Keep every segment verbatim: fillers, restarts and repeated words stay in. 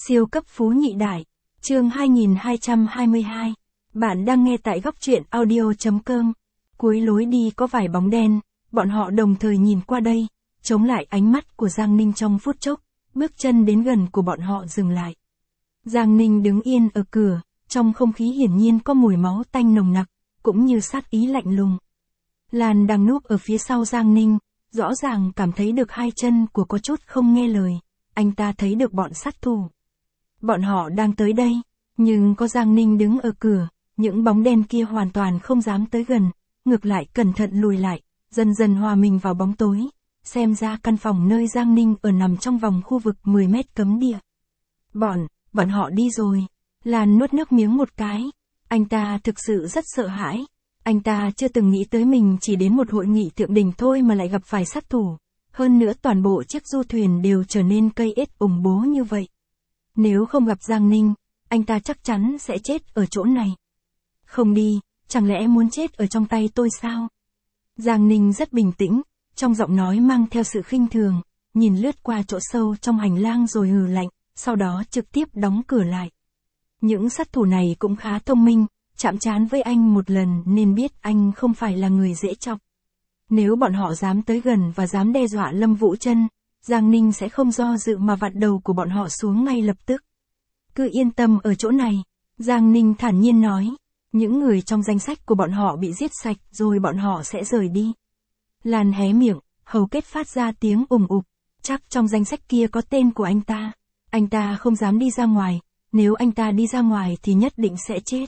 Siêu cấp phú nhị đại, chương hai nghìn hai trăm hai mươi hai. Bạn đang nghe tại góc truyện audio.com. Cuối lối đi có vài bóng đen, bọn họ đồng thời nhìn qua đây, chống lại ánh mắt của Giang Ninh trong phút chốc, bước chân đến gần của bọn họ dừng lại. Giang Ninh đứng yên ở cửa, trong không khí hiển nhiên có mùi máu tanh nồng nặc, cũng như sát ý lạnh lùng. Lan đang núp ở phía sau Giang Ninh, rõ ràng cảm thấy được hai chân của có chút không nghe lời, anh ta thấy được bọn sát thủ. Bọn họ đang tới đây, nhưng có Giang Ninh đứng ở cửa, những bóng đen kia hoàn toàn không dám tới gần, ngược lại cẩn thận lùi lại, dần dần hòa mình vào bóng tối, xem ra căn phòng nơi Giang Ninh ở nằm trong vòng khu vực mười mét cấm địa. Bọn, bọn họ đi rồi. Lan nuốt nước miếng một cái, anh ta thực sự rất sợ hãi. Anh ta chưa từng nghĩ tới mình chỉ đến một hội nghị thượng đỉnh thôi mà lại gặp phải sát thủ. Hơn nữa toàn bộ chiếc du thuyền đều trở nên cây ết ủng bố như vậy. Nếu không gặp Giang Ninh, anh ta chắc chắn sẽ chết ở chỗ này. Không đi, chẳng lẽ muốn chết ở trong tay tôi sao? Giang Ninh rất bình tĩnh, trong giọng nói mang theo sự khinh thường, nhìn lướt qua chỗ sâu trong hành lang rồi hừ lạnh, sau đó trực tiếp đóng cửa lại. Những sát thủ này cũng khá thông minh, chạm trán với anh một lần nên biết anh không phải là người dễ chọc. Nếu bọn họ dám tới gần và dám đe dọa Lâm Vũ Trân, Giang Ninh sẽ không do dự mà vặn đầu của bọn họ xuống ngay lập tức. Cứ yên tâm ở chỗ này, Giang Ninh thản nhiên nói, những người trong danh sách của bọn họ bị giết sạch rồi bọn họ sẽ rời đi. Lan hé miệng, hầu kết phát ra tiếng ùng ục, chắc trong danh sách kia có tên của anh ta. Anh ta không dám đi ra ngoài, nếu anh ta đi ra ngoài thì nhất định sẽ chết.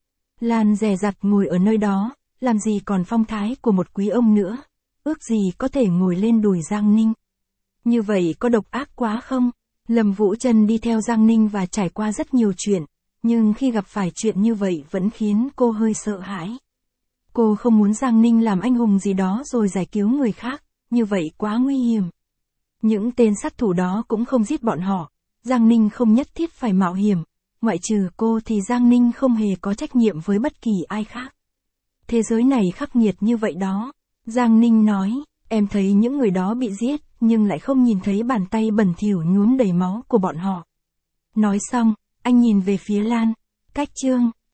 Lan dè dặt ngồi ở nơi đó, làm gì còn phong thái của một quý ông nữa, ước gì có thể ngồi lên đùi Giang Ninh. Như vậy có độc ác quá không? Lâm Vũ Trân đi theo Giang Ninh và trải qua rất nhiều chuyện, nhưng khi gặp phải chuyện như vậy vẫn khiến cô hơi sợ hãi. Cô không muốn Giang Ninh làm anh hùng gì đó rồi giải cứu người khác, như vậy quá nguy hiểm. Những tên sát thủ đó cũng không giết bọn họ, Giang Ninh không nhất thiết phải mạo hiểm, ngoại trừ cô thì Giang Ninh không hề có trách nhiệm với bất kỳ ai khác. Thế giới này khắc nghiệt như vậy đó. Giang Ninh nói, em thấy những người đó bị giết, nhưng lại không nhìn thấy bàn tay bẩn thỉu nhuốm đầy máu của bọn họ. Nói xong, anh nhìn về phía Lan, cách chương,